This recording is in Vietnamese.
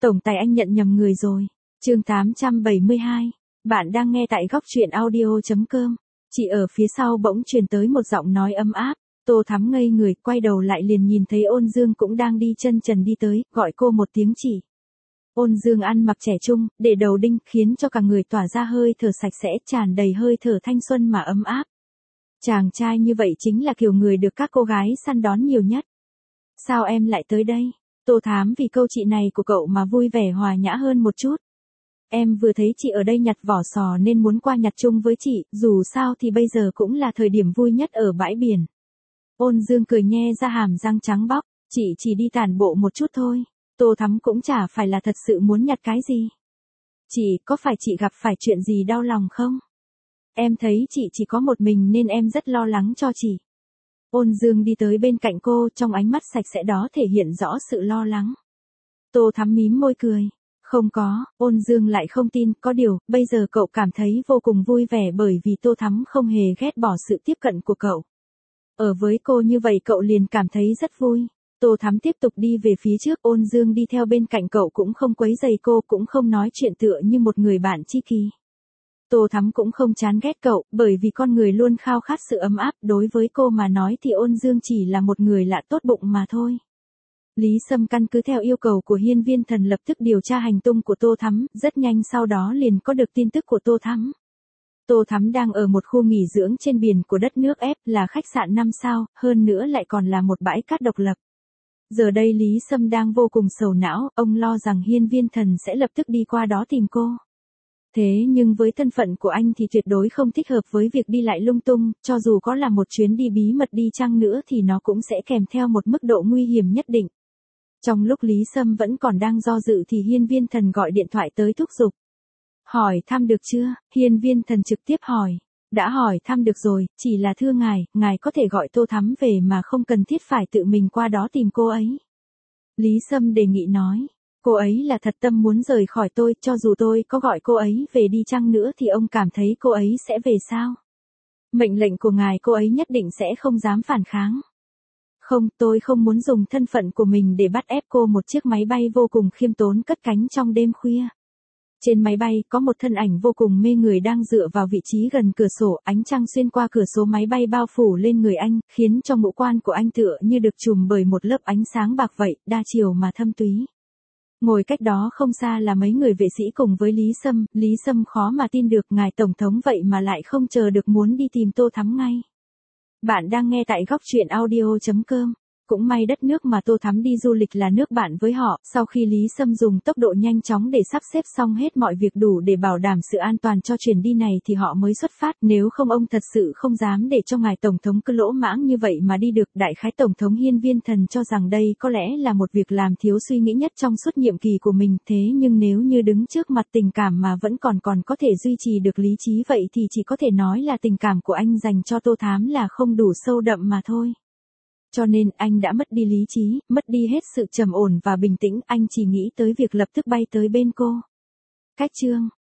Tổng tài anh nhận nhầm người rồi. Chương 872. Bạn đang nghe tại góc truyện audio.com. Chị ở phía sau bỗng truyền tới một giọng nói ấm áp. Tô Thắm ngây người, quay đầu lại liền nhìn thấy Ôn Dương cũng đang đi chân trần đi tới, gọi cô một tiếng chị. Ôn Dương ăn mặc trẻ trung, để đầu đinh, khiến cho cả người tỏa ra hơi thở sạch sẽ, tràn đầy hơi thở thanh xuân mà ấm áp. Chàng trai như vậy chính là kiểu người được các cô gái săn đón nhiều nhất. Sao em lại tới đây? Tô Thám vì câu chị này của cậu mà vui vẻ hòa nhã hơn một chút. Em vừa thấy chị ở đây nhặt vỏ sò nên muốn qua nhặt chung với chị, dù sao thì bây giờ cũng là thời điểm vui nhất ở bãi biển. Ôn Dương cười nhe ra hàm răng trắng bóc, chị chỉ đi tản bộ một chút thôi. Tô Thắm cũng chả phải là thật sự muốn nhặt cái gì. Chị, có phải chị gặp phải chuyện gì đau lòng không? Em thấy chị chỉ có một mình nên em rất lo lắng cho chị. Ôn Dương đi tới bên cạnh cô, trong ánh mắt sạch sẽ đó thể hiện rõ sự lo lắng. Tô Thắm mím môi cười. Không có, Ôn Dương lại không tin, có điều, bây giờ cậu cảm thấy vô cùng vui vẻ bởi vì Tô Thắm không hề ghét bỏ sự tiếp cận của cậu. Ở với cô như vậy cậu liền cảm thấy rất vui. Tô Thắm tiếp tục đi về phía trước, Ôn Dương đi theo bên cạnh cậu cũng không quấy rầy cô, cũng không nói chuyện tựa như một người bạn tri kỷ. Tô Thắm cũng không chán ghét cậu, bởi vì con người luôn khao khát sự ấm áp, đối với cô mà nói thì Ôn Dương chỉ là một người lạ tốt bụng mà thôi. Lý Sâm căn cứ theo yêu cầu của Hiên Viên Thần lập tức điều tra hành tung của Tô Thắm, rất nhanh sau đó liền có được tin tức của Tô Thắm. Tô Thắm đang ở một khu nghỉ dưỡng trên biển của đất nước F, là khách sạn 5 sao, hơn nữa lại còn là một bãi cát độc lập. Giờ đây Lý Sâm đang vô cùng sầu não, ông lo rằng Hiên Viên Thần sẽ lập tức đi qua đó tìm cô. Thế nhưng với thân phận của anh thì tuyệt đối không thích hợp với việc đi lại lung tung, cho dù có là một chuyến đi bí mật đi chăng nữa thì nó cũng sẽ kèm theo một mức độ nguy hiểm nhất định. Trong lúc Lý Sâm vẫn còn đang do dự thì Hiên Viên Thần gọi điện thoại tới thúc giục. Hỏi thăm được chưa? Hiên Viên Thần trực tiếp hỏi. Đã hỏi thăm được rồi, chỉ là thưa ngài có thể gọi Tô Thắm về mà không cần thiết phải tự mình qua đó tìm cô ấy. Lý Sâm đề nghị nói. Cô ấy là thật tâm muốn rời khỏi tôi, cho dù tôi có gọi cô ấy về đi chăng nữa thì ông cảm thấy cô ấy sẽ về sao? Mệnh lệnh của ngài cô ấy nhất định sẽ không dám phản kháng. Không, tôi không muốn dùng thân phận của mình để bắt ép cô. Một chiếc máy bay vô cùng khiêm tốn cất cánh trong đêm khuya. Trên máy bay có một thân ảnh vô cùng mê người đang dựa vào vị trí gần cửa sổ, ánh trăng xuyên qua cửa sổ máy bay bao phủ lên người anh, khiến cho ngũ quan của anh tựa như được trùm bởi một lớp ánh sáng bạc vậy, đa chiều mà thâm túy. Ngồi cách đó không xa là mấy người vệ sĩ cùng với Lý Sâm khó mà tin được ngài tổng thống vậy mà lại không chờ được muốn đi tìm Tô Thắm ngay. Bạn đang nghe tại góc truyện audio.com. Cũng may đất nước mà Tô Thắm đi du lịch là nước bạn với họ, sau khi Lý Sâm dùng tốc độ nhanh chóng để sắp xếp xong hết mọi việc đủ để bảo đảm sự an toàn cho chuyến đi này thì họ mới xuất phát, nếu không ông thật sự không dám để cho ngài tổng thống cứ lỗ mãng như vậy mà đi được. Đại khái tổng thống Hiên Viên Thần cho rằng đây có lẽ là một việc làm thiếu suy nghĩ nhất trong suốt nhiệm kỳ của mình, thế nhưng nếu như đứng trước mặt tình cảm mà vẫn còn có thể duy trì được lý trí vậy thì chỉ có thể nói là tình cảm của anh dành cho Tô Thắm là không đủ sâu đậm mà thôi. Cho nên anh đã mất đi lý trí, mất đi hết sự trầm ổn và bình tĩnh, anh chỉ nghĩ tới việc lập tức bay tới bên cô. Cách chương